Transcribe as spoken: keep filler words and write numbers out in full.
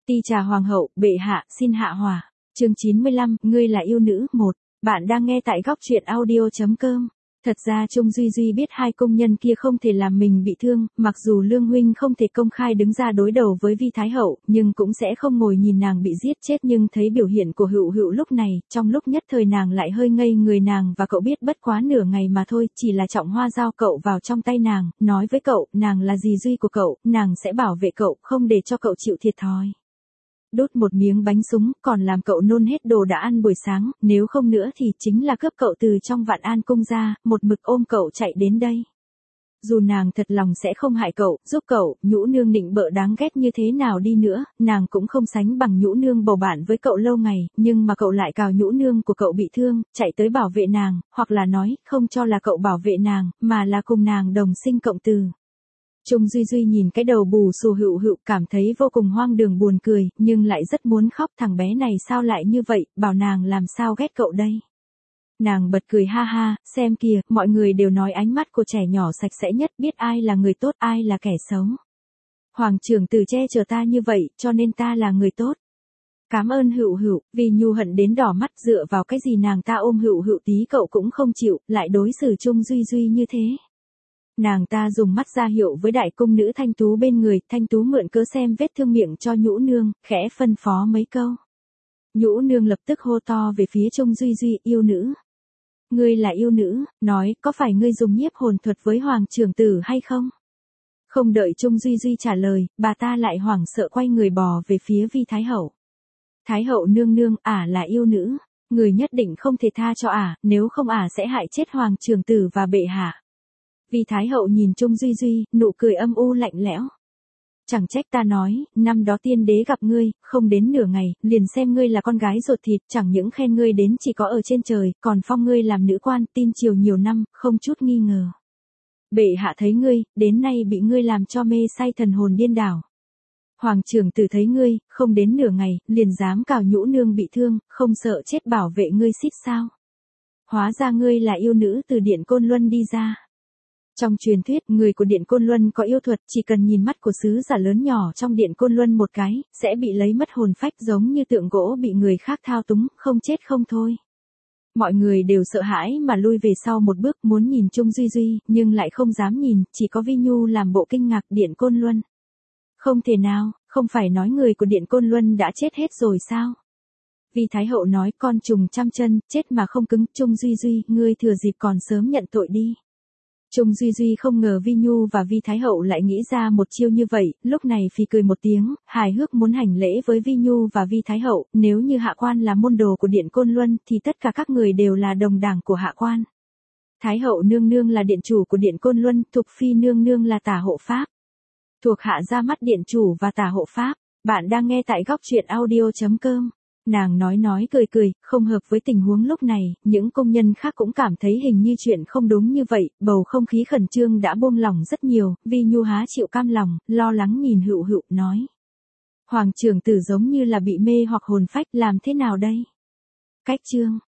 Ti trà hoàng hậu, bệ hạ, xin hạ hỏa. Chương chín mươi lăm, ngươi là yêu nữ, một. Bạn đang nghe tại góc truyện audio chấm com. Thật ra Trung Duy Duy biết hai công nhân kia không thể làm mình bị thương, mặc dù Lương huynh không thể công khai đứng ra đối đầu với Vi Thái hậu, nhưng cũng sẽ không ngồi nhìn nàng bị giết chết, nhưng thấy biểu hiện của Hựu Hựu lúc này, trong lúc nhất thời nàng lại hơi ngây người. Nàng và cậu biết bất quá nửa ngày mà thôi, chỉ là Trọng Hoa giao cậu vào trong tay nàng, nói với cậu, nàng là dì Duy của cậu, nàng sẽ bảo vệ cậu, không để cho cậu chịu thiệt thòi. Đốt một miếng bánh súng, còn làm cậu nôn hết đồ đã ăn buổi sáng, nếu không nữa thì chính là cướp cậu từ trong Vạn An cung ra, một mực ôm cậu chạy đến đây. Dù nàng thật lòng sẽ không hại cậu, giúp cậu, Nhũ nương nịnh bợ đáng ghét như thế nào đi nữa, nàng cũng không sánh bằng Nhũ nương bầu bạn với cậu lâu ngày, nhưng mà cậu lại cào Nhũ nương của cậu bị thương, chạy tới bảo vệ nàng, hoặc là nói, không cho là cậu bảo vệ nàng, mà là cùng nàng đồng sinh cộng tử. Trung Duy Duy nhìn cái đầu bù xù Hựu Hựu cảm thấy vô cùng hoang đường buồn cười, nhưng lại rất muốn khóc, thằng bé này sao lại như vậy, bảo nàng làm sao ghét cậu đây. Nàng bật cười ha ha, xem kìa, mọi người đều nói ánh mắt của trẻ nhỏ sạch sẽ nhất, biết ai là người tốt, ai là kẻ xấu. Hoàng trưởng tử che chở ta như vậy, cho nên ta là người tốt. Cảm ơn Hựu Hựu, vì nhu hận đến đỏ mắt, dựa vào cái gì nàng ta ôm Hựu Hựu tí cậu cũng không chịu, lại đối xử Trung Duy Duy như thế. Nàng ta dùng mắt ra hiệu với đại cung nữ Thanh Tú bên người, Thanh Tú mượn cớ xem vết thương miệng cho Nhũ nương, khẽ phân phó mấy câu. Nhũ nương lập tức hô to về phía Trung Duy Duy, yêu nữ. Ngươi là yêu nữ, nói, có phải ngươi dùng nhiếp hồn thuật với hoàng trưởng tử hay không? Không đợi Trung Duy Duy trả lời, bà ta lại hoảng sợ quay người bò về phía Vi Thái hậu. Thái hậu nương nương, ả là yêu nữ, người nhất định không thể tha cho ả, nếu không ả sẽ hại chết hoàng trưởng tử và bệ hạ. Vi Thái hậu nhìn Trung Duy Duy, nụ cười âm u lạnh lẽo. Chẳng trách ta nói, năm đó tiên đế gặp ngươi, không đến nửa ngày, liền xem ngươi là con gái ruột thịt, chẳng những khen ngươi đến chỉ có ở trên trời, còn phong ngươi làm nữ quan, tin triều nhiều năm, không chút nghi ngờ. Bệ hạ thấy ngươi, đến nay bị ngươi làm cho mê say thần hồn điên đảo. Hoàng trưởng tử thấy ngươi, không đến nửa ngày, liền dám cào Nhũ nương bị thương, không sợ chết bảo vệ ngươi xít sao. Hóa ra ngươi là yêu nữ từ Điện Côn Luân đi ra. Trong truyền thuyết, người của Điện Côn Luân có yêu thuật, chỉ cần nhìn mắt của sứ giả lớn nhỏ trong Điện Côn Luân một cái, sẽ bị lấy mất hồn phách giống như tượng gỗ bị người khác thao túng, không chết không thôi. Mọi người đều sợ hãi mà lui về sau một bước, muốn nhìn Trung Duy Duy, nhưng lại không dám nhìn, chỉ có Vi Nhu làm bộ kinh ngạc. Điện Côn Luân. Không thể nào, không phải nói người của Điện Côn Luân đã chết hết rồi sao? Vi Thái hậu nói, con trùng trăm chân, chết mà không cứng. Trung Duy Duy, ngươi thừa dịp còn sớm nhận tội đi. Trung Duy Duy không ngờ Vi Nhu và Vi Thái hậu lại nghĩ ra một chiêu như vậy, lúc này phì cười một tiếng, hài hước muốn hành lễ với Vi Nhu và Vi Thái hậu, nếu như hạ quan là môn đồ của Điện Côn Luân thì tất cả các người đều là đồng đảng của hạ quan. Thái hậu nương nương là điện chủ của Điện Côn Luân, Thục phi nương nương là tả hộ pháp. Thuộc hạ ra mắt điện chủ và tả hộ pháp, bạn đang nghe tại góc truyện audio chấm com. Nàng nói nói cười cười, không hợp với tình huống lúc này, những công nhân khác cũng cảm thấy hình như chuyện không đúng như vậy, bầu không khí khẩn trương đã buông lỏng rất nhiều, Vi Nhu há chịu cam lòng, lo lắng nhìn Hựu Hựu, nói. Hoàng trưởng tử giống như là bị mê hoặc hồn phách, làm thế nào đây? Cách chương,